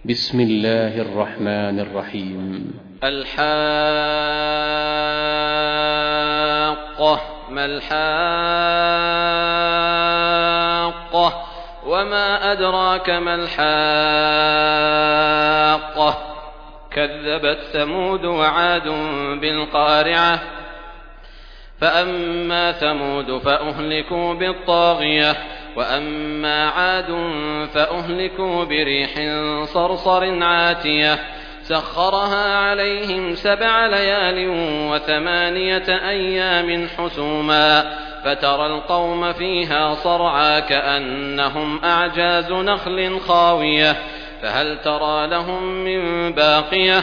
بسم الله الرحمن الرحيم. الحاقة. ما الحاقة؟ وما أدراك ما الحاقة؟ كذبت ثمود وعاد بالقارعة. فأما ثمود فأهلكوا بالطاغية، وأما عاد فأهلكوا بريح صرصر عاتية سخرها عليهم 7 ليال و8 أيام حسوما، فترى القوم فيها صرعى كأنهم أعجاز نخل خاوية، فهل ترى لهم من باقية؟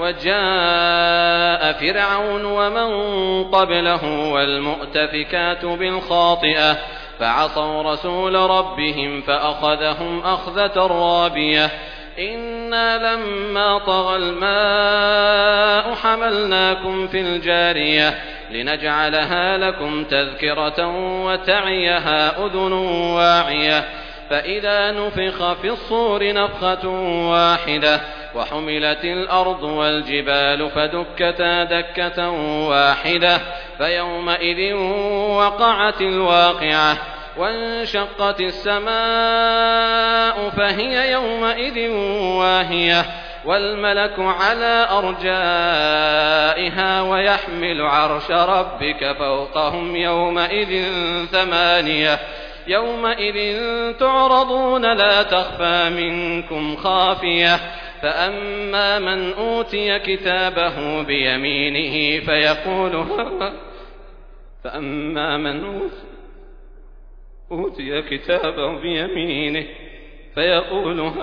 وجاء فرعون ومن قبله والمؤتفكات بالخاطئة فعصوا رسول ربهم فأخذهم أخذة رابية. إنا لما طغى الماء حملناكم في الجارية لنجعلها لكم تذكرة وتعيها أذن واعية. فإذا نفخ في الصور نفخة واحدة وحملت الأرض والجبال فدكتا دكة واحدة فيومئذ وقعت الواقعة، وانشقت السماء فهي يومئذ واهية، والملك على أرجائها ويحمل عرش ربك فوقهم يومئذ 8. يومئذ تعرضون لا تخفى منكم خافية. فأما من أوتي كتابه بيمينه فيقول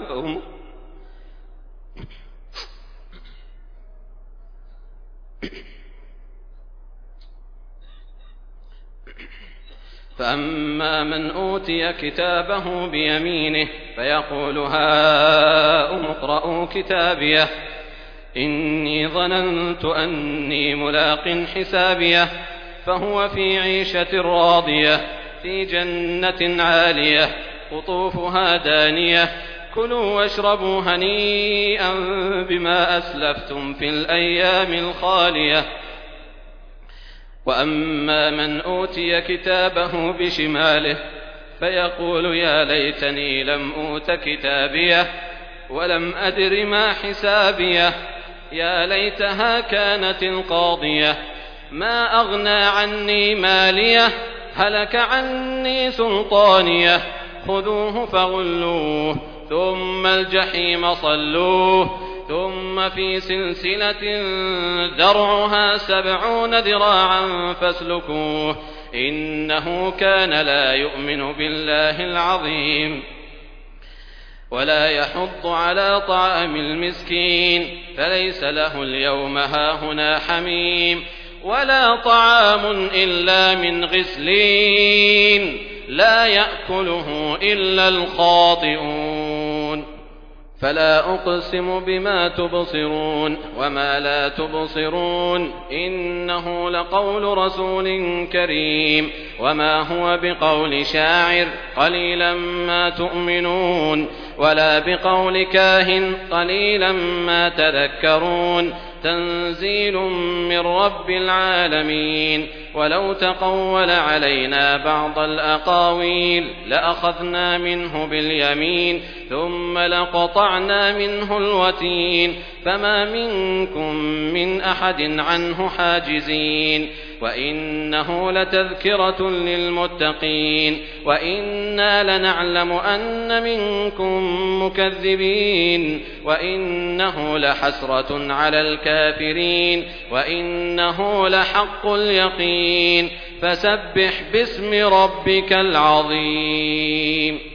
فأما من أوتي كتابه بيمينه فيقول هاؤم اقرءوا كتابيه إني ظننت أني ملاق حسابيه، فهو في عيشة راضية في جنة عالية قطوفها دانية كلوا واشربوا هنيئا بما أسلفتم في الأيام الخالية. وأما من أوتي كتابه بشماله فيقول يا ليتني لم أوت كتابيه ولم أدر ما حسابيه، يا ليتها كانت القاضية ما أغنى عني ماليه هلك عني سلطانيه، خذوه فغلوه ثم الجحيم صلوه ثم في سلسلة ذرعها 70 ذراعا فاسلكوه إنه كان لا يؤمن بالله العظيم ولا يحض على طعام المسكين، فليس له اليوم هاهنا حميم ولا طعام إلا من غسلين لا يأكله إلا الخاطئون. فلا أقسم بما تبصرون وما لا تبصرون إنه لقول رسول كريم وما هو بقول شاعر قليلا ما تؤمنون ولا بقول كاهن قليلا ما تذكرون، تنزيل من رب العالمين. ولو تقول علينا بعض الأقاويل لأخذنا منه باليمين ثم لقطعنا منه الوتين، فما منكم من أحد عنه حاجزين. وإنه لتذكرة للمتقين وإنا لنعلم أن منكم مكذبين، وإنه لحسرة على الكافرين وإنه لحق اليقين. فسبح باسم ربك العظيم.